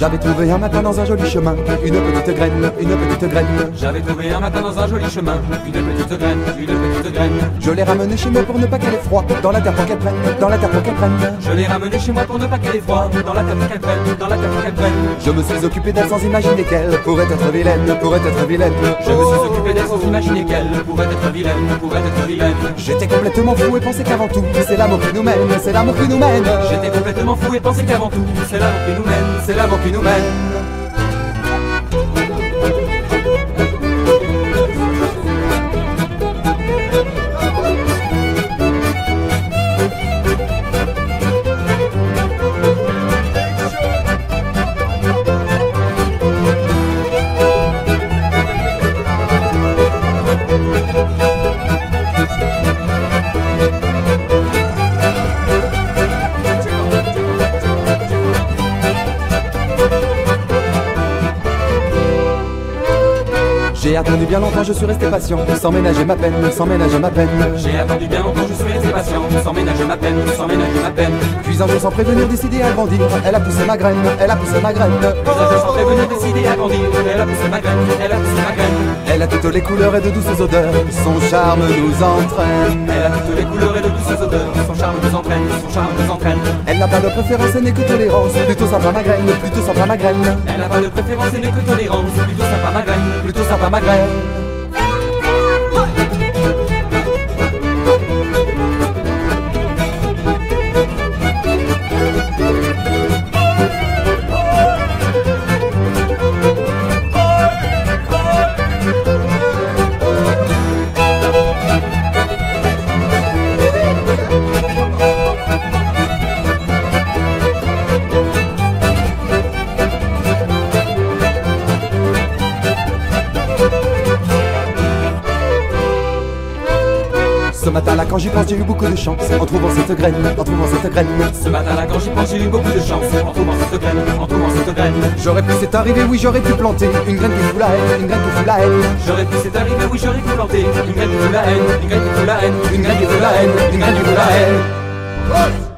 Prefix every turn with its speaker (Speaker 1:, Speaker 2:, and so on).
Speaker 1: J'avais trouvé un matin dans un joli chemin une petite graine, une petite graine.
Speaker 2: J'avais trouvé un matin dans un joli chemin une petite graine, une petite graine.
Speaker 1: Je l'ai ramenée chez moi pour ne pas qu'elle ait froid dans la terre pour qu'elle prenne, dans la terre pour qu'elle prenne.
Speaker 2: Je l'ai ramenée chez moi pour ne pas qu'elle ait froid dans la terre pour qu'elle prenne, dans la terre pour qu'elle prenne.
Speaker 1: Je me suis occupé d'elle sans imaginer qu'elle pourrait être vilaine, pourrait être vilaine.
Speaker 2: Je me suis occupé d'elle sans imaginer qu'elle pourrait être vilaine, pourrait être vilaine.
Speaker 1: J'étais complètement fou et pensais qu'avant tout c'est l'amour qui nous mène, c'est l'amour qui nous mène.
Speaker 2: J'étais complètement fou et pensais qu'avant tout c'est l'amour qui nous mène,
Speaker 1: c'est l'amour qui nous mène. J'ai attendu bien longtemps, je suis resté patient, sans ménager ma peine, sans ménager ma peine.
Speaker 2: J'ai attendu bien longtemps, je suis resté patient, sans ménager ma peine, sans ménager ma peine.
Speaker 1: Puis un jour sans prévenir, décidé à grandir, elle a poussé ma graine, elle a poussé ma graine.
Speaker 2: Puis un jour sans prévenir, décidé à grandir, elle a poussé ma graine, elle a poussé ma graine.
Speaker 1: Elle a toutes les couleurs et de douces odeurs, son charme nous entraîne.
Speaker 2: Elle a toutes les couleurs et de douces odeurs, son charme nous entraîne, son charme nous entraîne.
Speaker 1: Elle n'a pas de préférence et n'est que tolérance, plutôt sympa ma graine, plutôt sympa ma graine.
Speaker 2: Elle n'a pas de préférence et n'est que tolérance, plutôt sympa ma graine,
Speaker 1: plutôt sympa ma graine. Ce matin-là, quand j'y pense, j'ai eu beaucoup de chance en trouvant cette graine, en trouvant cette graine.
Speaker 2: Ce matin-là, quand j'y pense, j'ai eu beaucoup de chance en trouvant cette graine, en trouvant cette graine.
Speaker 1: J'aurais pu, c'est arrivé, oui, j'aurais pu planter une graine qui fout la haine, une graine qui fout la haine.
Speaker 2: J'aurais pu, c'est arrivé, oui, j'aurais pu planter une graine qui fout la haine, une graine qui fout la haine, une graine qui fout la haine, une graine qui fout la haine.